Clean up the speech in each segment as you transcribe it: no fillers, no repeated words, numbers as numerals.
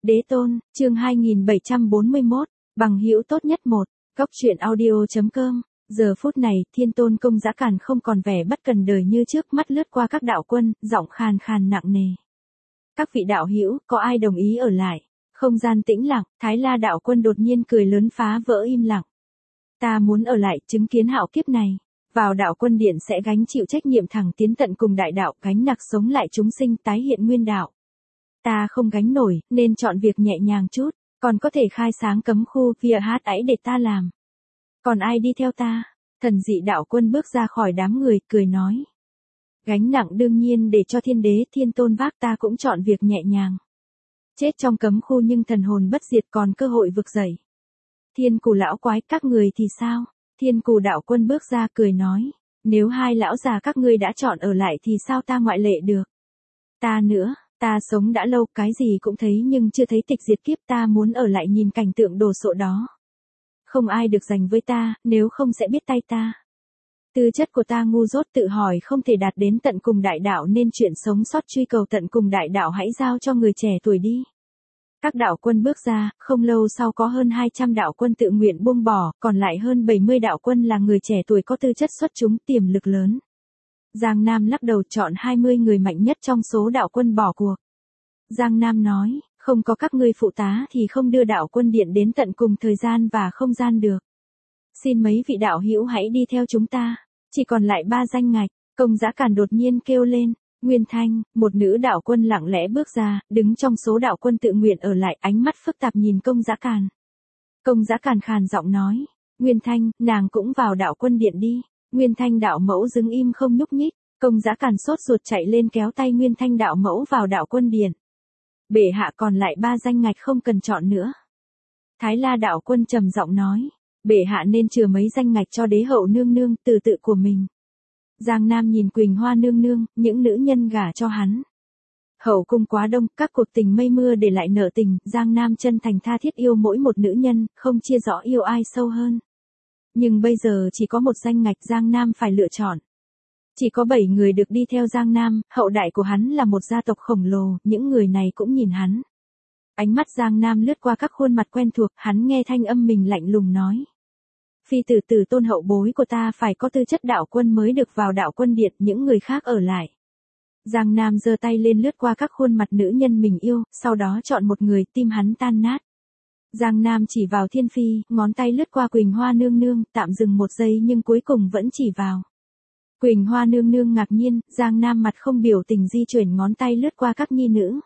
Đế tôn, chương 2741, bằng hữu tốt nhất 1, góc truyện audio.com. Giờ phút này, Thiên Tôn Công Dã Càn không còn vẻ bất cần đời như trước, mắt lướt qua các đạo quân, giọng khàn khàn nặng nề. Các vị đạo hữu, có ai đồng ý ở lại? Không gian tĩnh lặng, Thái La đạo quân đột nhiên cười lớn phá vỡ im lặng. Ta muốn ở lại, chứng kiến hạo kiếp này. Vào đạo quân điện sẽ gánh chịu trách nhiệm thẳng tiến tận cùng đại đạo, gánh nặc sống lại chúng sinh, tái hiện nguyên đạo. Ta không gánh nổi, nên chọn việc nhẹ nhàng chút, còn có thể khai sáng cấm khu via hát ấy để ta làm. Còn ai đi theo ta? Thần dị đạo quân bước ra khỏi đám người, cười nói. Gánh nặng đương nhiên để cho thiên đế Thiên Tôn vác, ta cũng chọn việc nhẹ nhàng. Chết trong cấm khu nhưng thần hồn bất diệt, còn cơ hội vực dậy. Thiên Cù lão quái, các người thì sao? Thiên Cù đạo quân bước ra cười nói. Nếu hai lão già các ngươi đã chọn ở lại thì sao ta ngoại lệ được? Ta nữa, ta sống đã lâu, cái gì cũng thấy nhưng chưa thấy tịch diệt kiếp, ta muốn ở lại nhìn cảnh tượng đồ sộ đó. Không ai được giành với ta, nếu không sẽ biết tay ta. Tư chất của ta ngu dốt, tự hỏi không thể đạt đến tận cùng đại đạo, nên chuyện sống sót truy cầu tận cùng đại đạo hãy giao cho người trẻ tuổi đi. Các đạo quân bước ra, không lâu sau có hơn 200 đạo quân tự nguyện buông bỏ, còn lại hơn 70 đạo quân là người trẻ tuổi có tư chất xuất chúng, tiềm lực lớn. Giang Nam lắc đầu chọn 20 người mạnh nhất trong số đạo quân bỏ cuộc. Giang Nam nói, không có các ngươi phụ tá thì không đưa đạo quân điện đến tận cùng thời gian và không gian được. Xin mấy vị đạo hữu hãy đi theo chúng ta, chỉ còn lại 3 danh ngạch. Công Dã Càn đột nhiên kêu lên. Nguyên Thanh, một nữ đạo quân lặng lẽ bước ra, đứng trong số đạo quân tự nguyện ở lại, ánh mắt phức tạp nhìn Công Dã Càn. Công Dã Càn khàn giọng nói, Nguyên Thanh, nàng cũng vào đạo quân điện đi. Nguyên Thanh đạo mẫu đứng im không nhúc nhích. Công Dã Càn sốt ruột chạy lên kéo tay Nguyên Thanh đạo mẫu vào đạo quân điện. Bệ hạ còn lại 3 danh ngạch không cần chọn nữa. Thái La đạo quân trầm giọng nói, bệ hạ nên chừa mấy danh ngạch cho đế hậu nương nương, từ tự của mình. Giang Nam nhìn Quỳnh Hoa nương nương, những nữ nhân gả cho hắn. Hậu cung quá đông, các cuộc tình mây mưa để lại nợ tình, Giang Nam chân thành tha thiết yêu mỗi một nữ nhân, không chia rõ yêu ai sâu hơn. Nhưng bây giờ chỉ có một danh ngạch, Giang Nam phải lựa chọn. Chỉ có 7 người được đi theo Giang Nam, hậu đại của hắn là một gia tộc khổng lồ, những người này cũng nhìn hắn. Ánh mắt Giang Nam lướt qua các khuôn mặt quen thuộc, hắn nghe thanh âm mình lạnh lùng nói. Phi tử tử tôn hậu bối của ta phải có tư chất đạo quân mới được vào đạo quân điện, những người khác ở lại. Giang Nam giơ tay lên lướt qua các khuôn mặt nữ nhân mình yêu, sau đó chọn một người, tim hắn tan nát. Giang Nam chỉ vào Thiên Phi, ngón tay lướt qua Quỳnh Hoa nương nương, tạm dừng một giây nhưng cuối cùng vẫn chỉ vào. Quỳnh Hoa nương nương ngạc nhiên, Giang Nam mặt không biểu tình di chuyển ngón tay lướt qua các nhi nữ.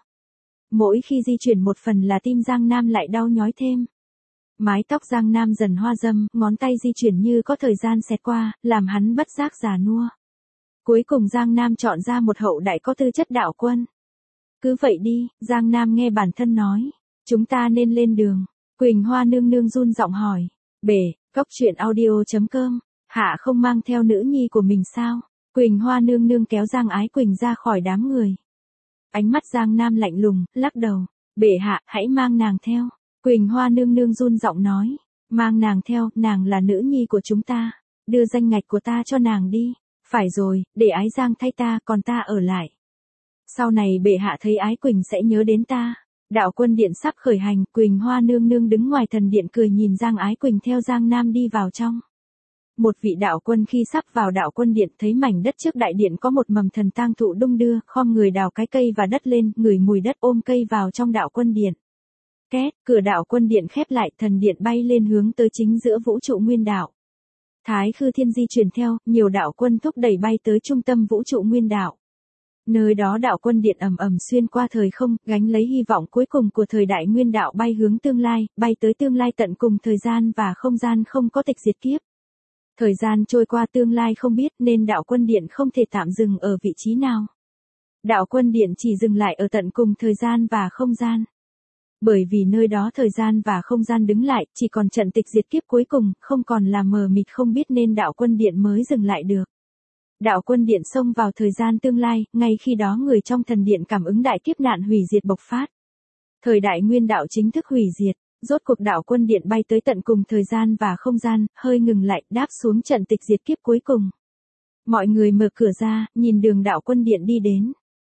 Mỗi khi di chuyển một phần là tim Giang Nam lại đau nhói thêm. Mái tóc Giang Nam dần hoa râm, ngón tay di chuyển như có thời gian xẹt qua, làm hắn bất giác già nua. Cuối cùng Giang Nam chọn ra một hậu đại có tư chất đạo quân. Cứ vậy đi, Giang Nam nghe bản thân nói. Chúng ta nên lên đường. Quỳnh Hoa nương nương run giọng hỏi. Bể, góc truyện audio.com. Hạ không mang theo nữ nhi của mình sao? Quỳnh Hoa nương nương kéo Giang Ái Quỳnh ra khỏi đám người. Ánh mắt Giang Nam lạnh lùng, lắc đầu. Bệ hạ, hãy mang nàng theo. Quỳnh Hoa nương nương run giọng nói. Mang nàng theo, nàng là nữ nhi của chúng ta. Đưa danh ngạch của ta cho nàng đi. Phải rồi, để Ái Giang thay ta, còn ta ở lại. Sau này bệ hạ thấy Ái Quỳnh sẽ nhớ đến ta. Đạo quân điện sắp khởi hành, Quỳnh Hoa nương nương đứng ngoài thần điện cười nhìn Giang Ái Quỳnh theo Giang Nam đi vào trong. Một vị đạo quân khi sắp vào đạo quân điện thấy mảnh đất trước đại điện có một mầm thần tang thụ đung đưa, khom người đào cái cây và đất lên, ngửi mùi đất ôm cây vào trong đạo quân điện. Két, cửa đạo quân điện khép lại, thần điện bay lên hướng tới chính giữa vũ trụ nguyên đạo. Thái Khư Thiên di chuyển theo, nhiều đạo quân thúc đẩy bay tới trung tâm vũ trụ nguyên đạo. Nơi đó đạo quân điện ầm ầm xuyên qua thời không, gánh lấy hy vọng cuối cùng của thời đại nguyên đạo bay hướng tương lai, bay tới tương lai tận cùng thời gian và không gian không có tịch diệt kiếp. Thời gian trôi qua tương lai không biết nên đạo quân điện không thể tạm dừng ở vị trí nào. Đạo quân điện chỉ dừng lại ở tận cùng thời gian và không gian. Bởi vì nơi đó thời gian và không gian đứng lại, chỉ còn trận tịch diệt kiếp cuối cùng, không còn là mờ mịt không biết nên đạo quân điện mới dừng lại được. Đạo quân điện xông vào thời gian tương lai, ngay khi đó người trong thần điện cảm ứng đại kiếp nạn hủy diệt bộc phát. Thời đại nguyên đạo chính thức hủy diệt. Rốt cuộc đạo quân điện bay tới tận cùng thời gian và không gian, hơi ngừng lại, đáp xuống trận tịch diệt kiếp cuối cùng. Mọi người mở cửa ra, nhìn đường đạo quân điện đi đến.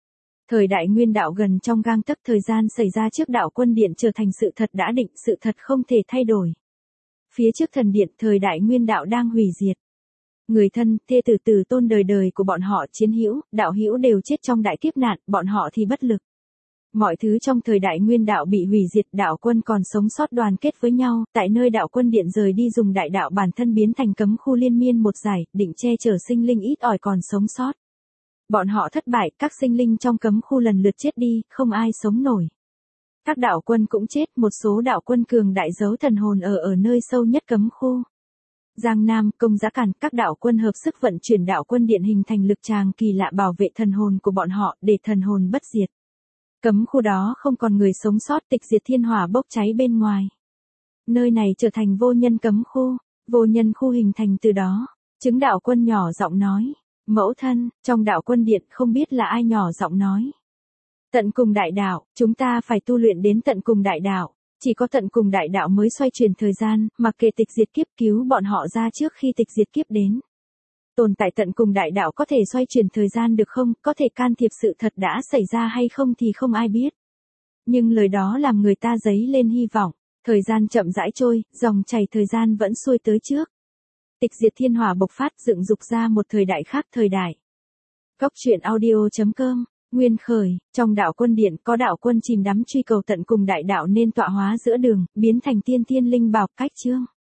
Thời đại nguyên đạo gần trong gang tấc, thời gian xảy ra trước đạo quân điện trở thành sự thật đã định, sự thật không thể thay đổi. Phía trước thần điện, thời đại nguyên đạo đang hủy diệt. Người thân, thê tử tử tôn đời đời của bọn họ, chiến hữu, đạo hữu đều chết trong đại kiếp nạn, bọn họ thì bất lực. Mọi thứ trong thời đại nguyên đạo bị hủy diệt, đạo quân còn sống sót đoàn kết với nhau, tại nơi đạo quân điện rời đi dùng đại đạo bản thân biến thành cấm khu liên miên một dải, định che chở sinh linh ít ỏi còn sống sót. Bọn họ thất bại, các sinh linh trong cấm khu lần lượt chết đi, không ai sống nổi. Các đạo quân cũng chết, một số đạo quân cường đại giấu thần hồn ở nơi sâu nhất cấm khu. Giang Nam, Công Giá Càn, các đạo quân hợp sức vận chuyển đạo quân điện hình thành lực tràng kỳ lạ bảo vệ thần hồn của bọn họ, để thần hồn bất diệt. Cấm khu đó không còn người sống sót, tịch diệt, thiên hỏa bốc cháy bên ngoài. Nơi này trở thành vô nhân cấm khu, vô nhân khu hình thành từ đó. Chứng đạo quân nhỏ giọng nói, mẫu thân, trong đạo quân điện không biết là ai nhỏ giọng nói. Tận cùng đại đạo, chúng ta phải tu luyện đến tận cùng đại đạo, chỉ có tận cùng đại đạo mới xoay chuyển thời gian, mặc kệ tịch diệt kiếp, cứu bọn họ ra trước khi tịch diệt kiếp đến. Tồn tại tận cùng đại đạo có thể xoay chuyển thời gian được không, có thể can thiệp sự thật đã xảy ra hay không thì không ai biết. Nhưng lời đó làm người ta dấy lên hy vọng, thời gian chậm rãi trôi, dòng chảy thời gian vẫn xuôi tới trước. Tịch diệt, thiên hỏa bộc phát, dựng dục ra một thời đại khác, thời đại. Góc truyện audio.com, nguyên khởi, trong đạo quân điện có đạo quân chìm đắm truy cầu tận cùng đại đạo nên tọa hóa giữa đường, biến thành tiên thiên linh bảo, cách chương.